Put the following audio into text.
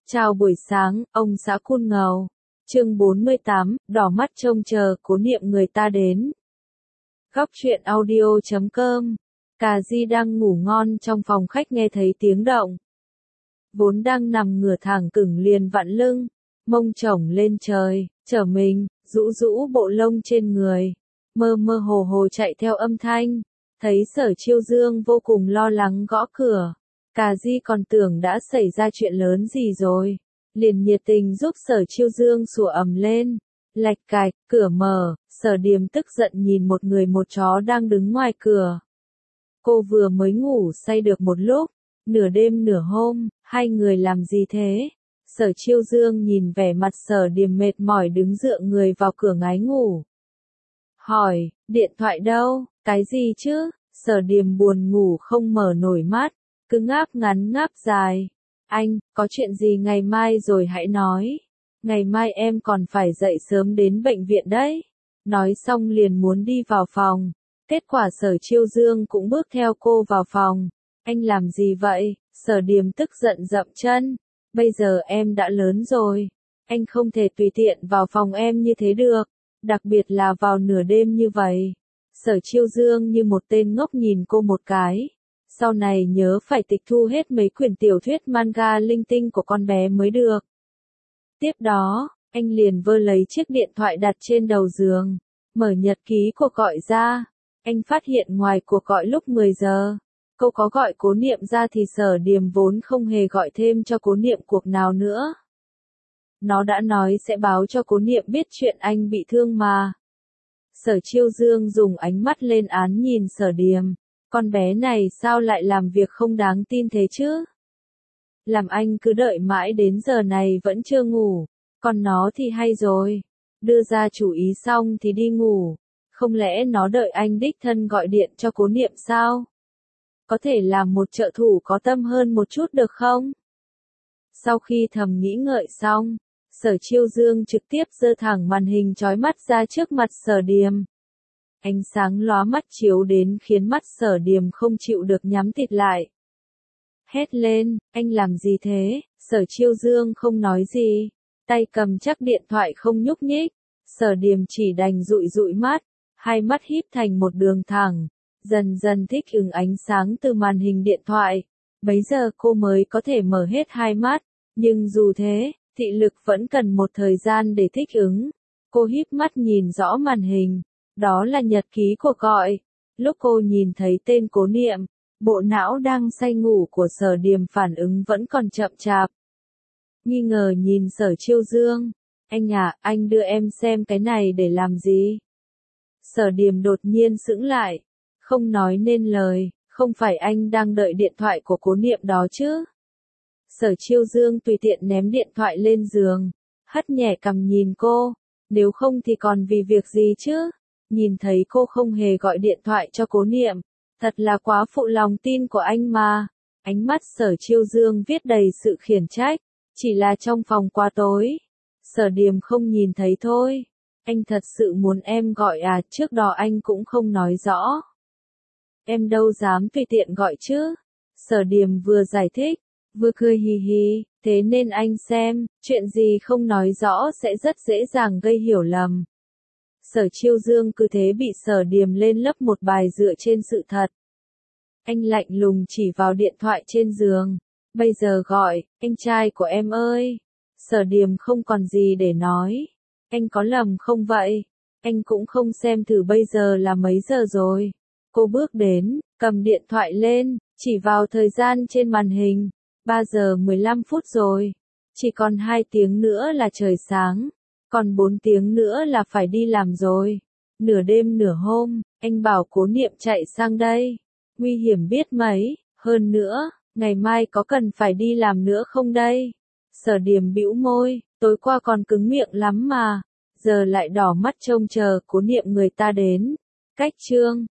Chào buổi sáng, ông xã Cun Ngầu. Chương 48, đỏ mắt trông chờ, cố niệm người ta đến. Góc truyện audio.com. Cà Di đang ngủ ngon trong phòng khách nghe thấy tiếng động. Vốn đang nằm ngửa thẳng cứng liền vặn lưng, mông chổng lên trời, trở mình, rũ rũ bộ lông trên người. Mơ mơ hồ hồ chạy theo âm thanh, thấy Sở Chiêu Dương vô cùng lo lắng gõ cửa. Cà Di còn tưởng đã xảy ra chuyện lớn gì rồi, liền nhiệt tình giúp Sở Chiêu Dương sủa ầm lên. Lạch cạch, cửa mở, Sở Điềm tức giận nhìn một người một chó đang đứng ngoài cửa. Cô vừa mới ngủ say được một lúc, nửa đêm nửa hôm, hai người làm gì thế? Sở Chiêu Dương nhìn vẻ mặt Sở Điềm mệt mỏi đứng dựa người vào cửa ngái ngủ. Hỏi, điện thoại đâu? Cái gì chứ? Sở Điềm buồn ngủ không mở nổi mắt, cứ ngáp ngắn ngáp dài. Anh, có chuyện gì ngày mai rồi hãy nói. Ngày mai em còn phải dậy sớm đến bệnh viện đấy. Nói xong liền muốn đi vào phòng. Kết quả Sở Chiêu Dương cũng bước theo cô vào phòng. Anh làm gì vậy? Sở Điềm tức giận dậm chân. Bây giờ em đã lớn rồi. Anh không thể tùy tiện vào phòng em như thế được. Đặc biệt là vào nửa đêm như vậy. Sở Chiêu Dương như một tên ngốc nhìn cô một cái. Sau này nhớ phải tịch thu hết mấy quyển tiểu thuyết manga linh tinh của con bé mới được. Tiếp đó, anh liền vơ lấy chiếc điện thoại đặt trên đầu giường, mở nhật ký cuộc gọi ra. Anh phát hiện ngoài cuộc gọi lúc 10 giờ, cô có gọi cố niệm ra thì Sở Điềm vốn không hề gọi thêm cho cố niệm cuộc nào nữa. Nó đã nói sẽ báo cho cố niệm biết chuyện anh bị thương mà. Sở Chiêu Dương dùng ánh mắt lên án nhìn Sở Điềm. Con bé này sao lại làm việc không đáng tin thế chứ? Làm anh cứ đợi mãi đến giờ này vẫn chưa ngủ. Còn nó thì hay rồi. Đưa ra chủ ý xong thì đi ngủ. Không lẽ nó đợi anh đích thân gọi điện cho cố niệm sao? Có thể làm một trợ thủ có tâm hơn một chút được không? Sau khi thầm nghĩ ngợi xong, Sở Chiêu Dương trực tiếp giơ thẳng màn hình chói mắt ra trước mặt Sở Điềm. Ánh sáng lóa mắt chiếu đến khiến mắt Sở Điềm không chịu được nhắm tịt lại. Hét lên, anh làm gì thế? Sở Chiêu Dương không nói gì, tay cầm chắc điện thoại không nhúc nhích. Sở Điềm chỉ đành dụi dụi mắt, hai mắt híp thành một đường thẳng, dần dần thích ứng ánh sáng từ màn hình điện thoại. Bấy giờ cô mới có thể mở hết hai mắt, nhưng dù thế, thị lực vẫn cần một thời gian để thích ứng. Cô híp mắt nhìn rõ màn hình. Đó là nhật ký cuộc gọi. Lúc cô nhìn thấy tên cố niệm, bộ não đang say ngủ của Sở Điềm phản ứng vẫn còn chậm chạp. Nghi ngờ nhìn Sở Chiêu Dương. Anh à, anh đưa em xem cái này để làm gì? Sở Điềm đột nhiên sững lại, không nói nên lời, không phải anh đang đợi điện thoại của cố niệm đó chứ? Sở Chiêu Dương tùy tiện ném điện thoại lên giường, hất nhẹ cằm nhìn cô, nếu không thì còn vì việc gì chứ? Nhìn thấy cô không hề gọi điện thoại cho cố niệm, thật là quá phụ lòng tin của anh mà. Ánh mắt Sở Chiêu Dương viết đầy sự khiển trách, chỉ là trong phòng quá tối. Sở Điềm không nhìn thấy thôi. Anh thật sự muốn em gọi à, trước đó anh cũng không nói rõ. Em đâu dám tùy tiện gọi chứ. Sở Điềm vừa giải thích, vừa cười hì hì, thế nên anh xem, chuyện gì không nói rõ sẽ rất dễ dàng gây hiểu lầm. Sở Chiêu Dương cứ thế bị Sở Điềm lên lấp một bài dựa trên sự thật. Anh lạnh lùng chỉ vào điện thoại trên giường. Bây giờ gọi, anh trai của em ơi. Sở Điềm không còn gì để nói. Anh có lầm không vậy? Anh cũng không xem thử bây giờ là mấy giờ rồi. Cô bước đến, cầm điện thoại lên, chỉ vào thời gian trên màn hình. 3 giờ 15 phút rồi. Chỉ còn 2 tiếng nữa là trời sáng. Còn 4 tiếng nữa là phải đi làm rồi. Nửa đêm nửa hôm, anh bảo cố niệm chạy sang đây. Nguy hiểm biết mấy, hơn nữa, ngày mai có cần phải đi làm nữa không đây? Sở Điềm bĩu môi, tối qua còn cứng miệng lắm mà. Giờ lại đỏ mắt trông chờ cố niệm người ta đến. Cách chương